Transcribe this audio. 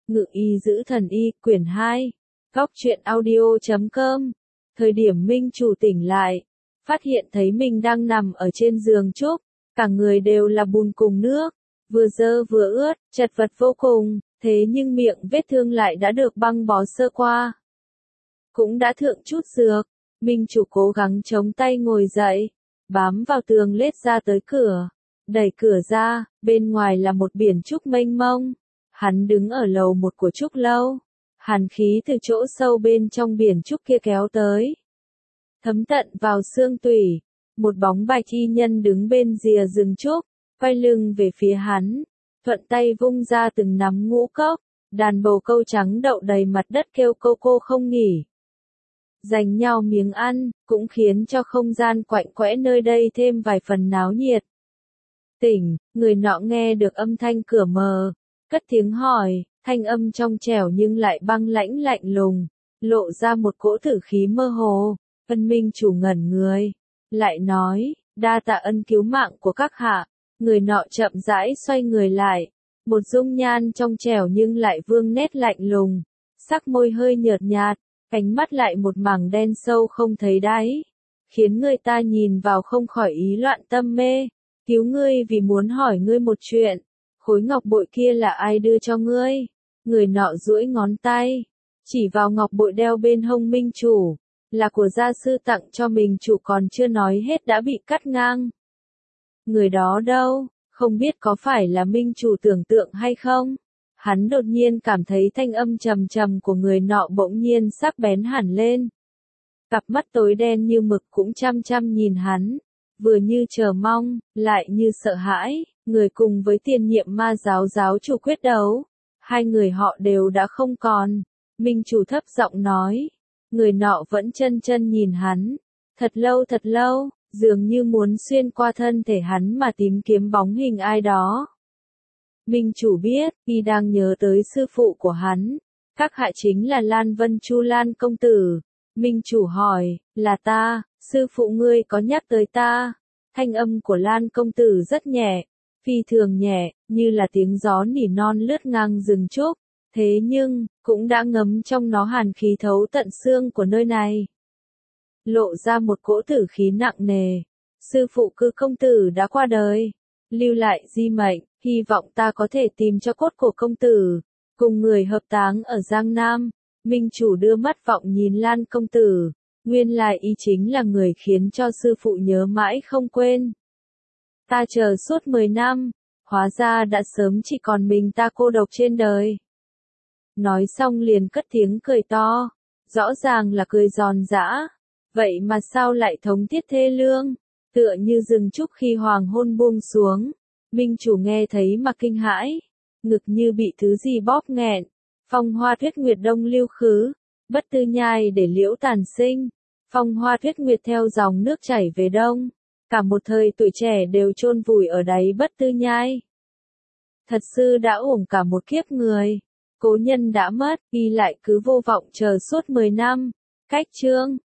Ngự y giữ thần y, quyển 2. Góc truyện audio.com. Thời điểm Minh Chủ tỉnh lại, phát hiện thấy mình đang nằm ở trên giường trúc, cả người đều là bùn cùng nước, vừa dơ vừa ướt, chật vật vô cùng, thế nhưng miệng vết thương lại đã được băng bó sơ qua. Cũng đã thượng chút dược, Minh Chủ cố gắng chống tay ngồi dậy, bám vào tường lết ra tới cửa, đẩy cửa ra, bên ngoài là một biển trúc mênh mông. Hắn đứng ở lầu 1 của trúc lâu, hàn khí từ chỗ sâu bên trong biển trúc kia kéo tới, thấm tận vào xương tủy. Một bóng bạch y nhân đứng bên rìa rừng trúc, quay lưng về phía hắn, thuận tay vung ra từng nắm ngũ cốc, đàn bầu câu trắng đậu đầy mặt đất kêu cô cô không nghỉ. Giành nhau miếng ăn, cũng khiến cho không gian quạnh quẽ nơi đây thêm vài phần náo nhiệt. Tỉnh, người nọ nghe được âm thanh cửa mở, cất tiếng hỏi, thanh âm trong trẻo nhưng lại băng lãnh lạnh lùng, lộ ra một cỗ tử khí mơ hồ. Ân Minh Chủ ngẩn người, lại nói, đa tạ ân cứu mạng của các hạ. Người nọ chậm rãi xoay người lại, một dung nhan trong trẻo nhưng lại vương nét lạnh lùng, sắc môi hơi nhợt nhạt, cánh mắt lại một mảng đen sâu không thấy đáy, khiến người ta nhìn vào không khỏi ý loạn tâm mê. Cứu ngươi vì muốn hỏi ngươi một chuyện, khối ngọc bội kia là ai đưa cho ngươi? Người nọ duỗi ngón tay, chỉ vào ngọc bội đeo bên hông Minh Chủ, là của gia sư tặng cho Minh Chủ, còn chưa nói hết đã bị cắt ngang. Người đó đâu, không biết có phải là Minh Chủ tưởng tượng hay không? Hắn đột nhiên cảm thấy thanh âm trầm trầm của người nọ bỗng nhiên sắc bén hẳn lên. Cặp mắt tối đen như mực cũng chăm chăm nhìn hắn, vừa như chờ mong, lại như sợ hãi. Người cùng với tiền nhiệm ma giáo giáo chủ quyết đấu, hai người họ đều đã không còn. Minh Chủ thấp giọng nói, người nọ vẫn chân chân nhìn hắn, thật lâu, dường như muốn xuyên qua thân thể hắn mà tìm kiếm bóng hình ai đó. Minh Chủ biết, y đang nhớ tới sư phụ của hắn, các hạ chính là Lan Vân Chu Lan công tử. Minh Chủ hỏi, là ta, sư phụ ngươi có nhắc tới ta? Thanh âm của Lan công tử rất nhẹ, phi thường nhẹ, như là tiếng gió nỉ non lướt ngang rừng trúc, thế nhưng, cũng đã ngấm trong nó hàn khí thấu tận xương của nơi này. Lộ ra một cỗ tử khí nặng nề, sư phụ Cư công tử đã qua đời, lưu lại di mệnh, hy vọng ta có thể tìm cho cốt của công tử, cùng người hợp táng ở Giang Nam. Minh Chủ đưa mắt vọng nhìn Lan công tử, nguyên lai y chính là người khiến cho sư phụ nhớ mãi không quên. Ta chờ suốt 10 năm, hóa ra đã sớm chỉ còn mình ta cô độc trên đời. Nói xong liền cất tiếng cười to, rõ ràng là cười giòn giã, vậy mà sao lại thống thiết thê lương, tựa như rừng trúc khi hoàng hôn buông xuống. Minh Chủ nghe thấy mà kinh hãi, ngực như bị thứ gì bóp nghẹn, phong hoa tuyết nguyệt đông lưu khứ, bất tư nhai để liễu tàn sinh, phong hoa tuyết nguyệt theo dòng nước chảy về đông, cả một thời tuổi trẻ đều chôn vùi ở đáy bất tư nhai. Thật sự đã uổng cả một kiếp người, cố nhân đã mất, y lại cứ vô vọng chờ suốt 10 năm. Cách chương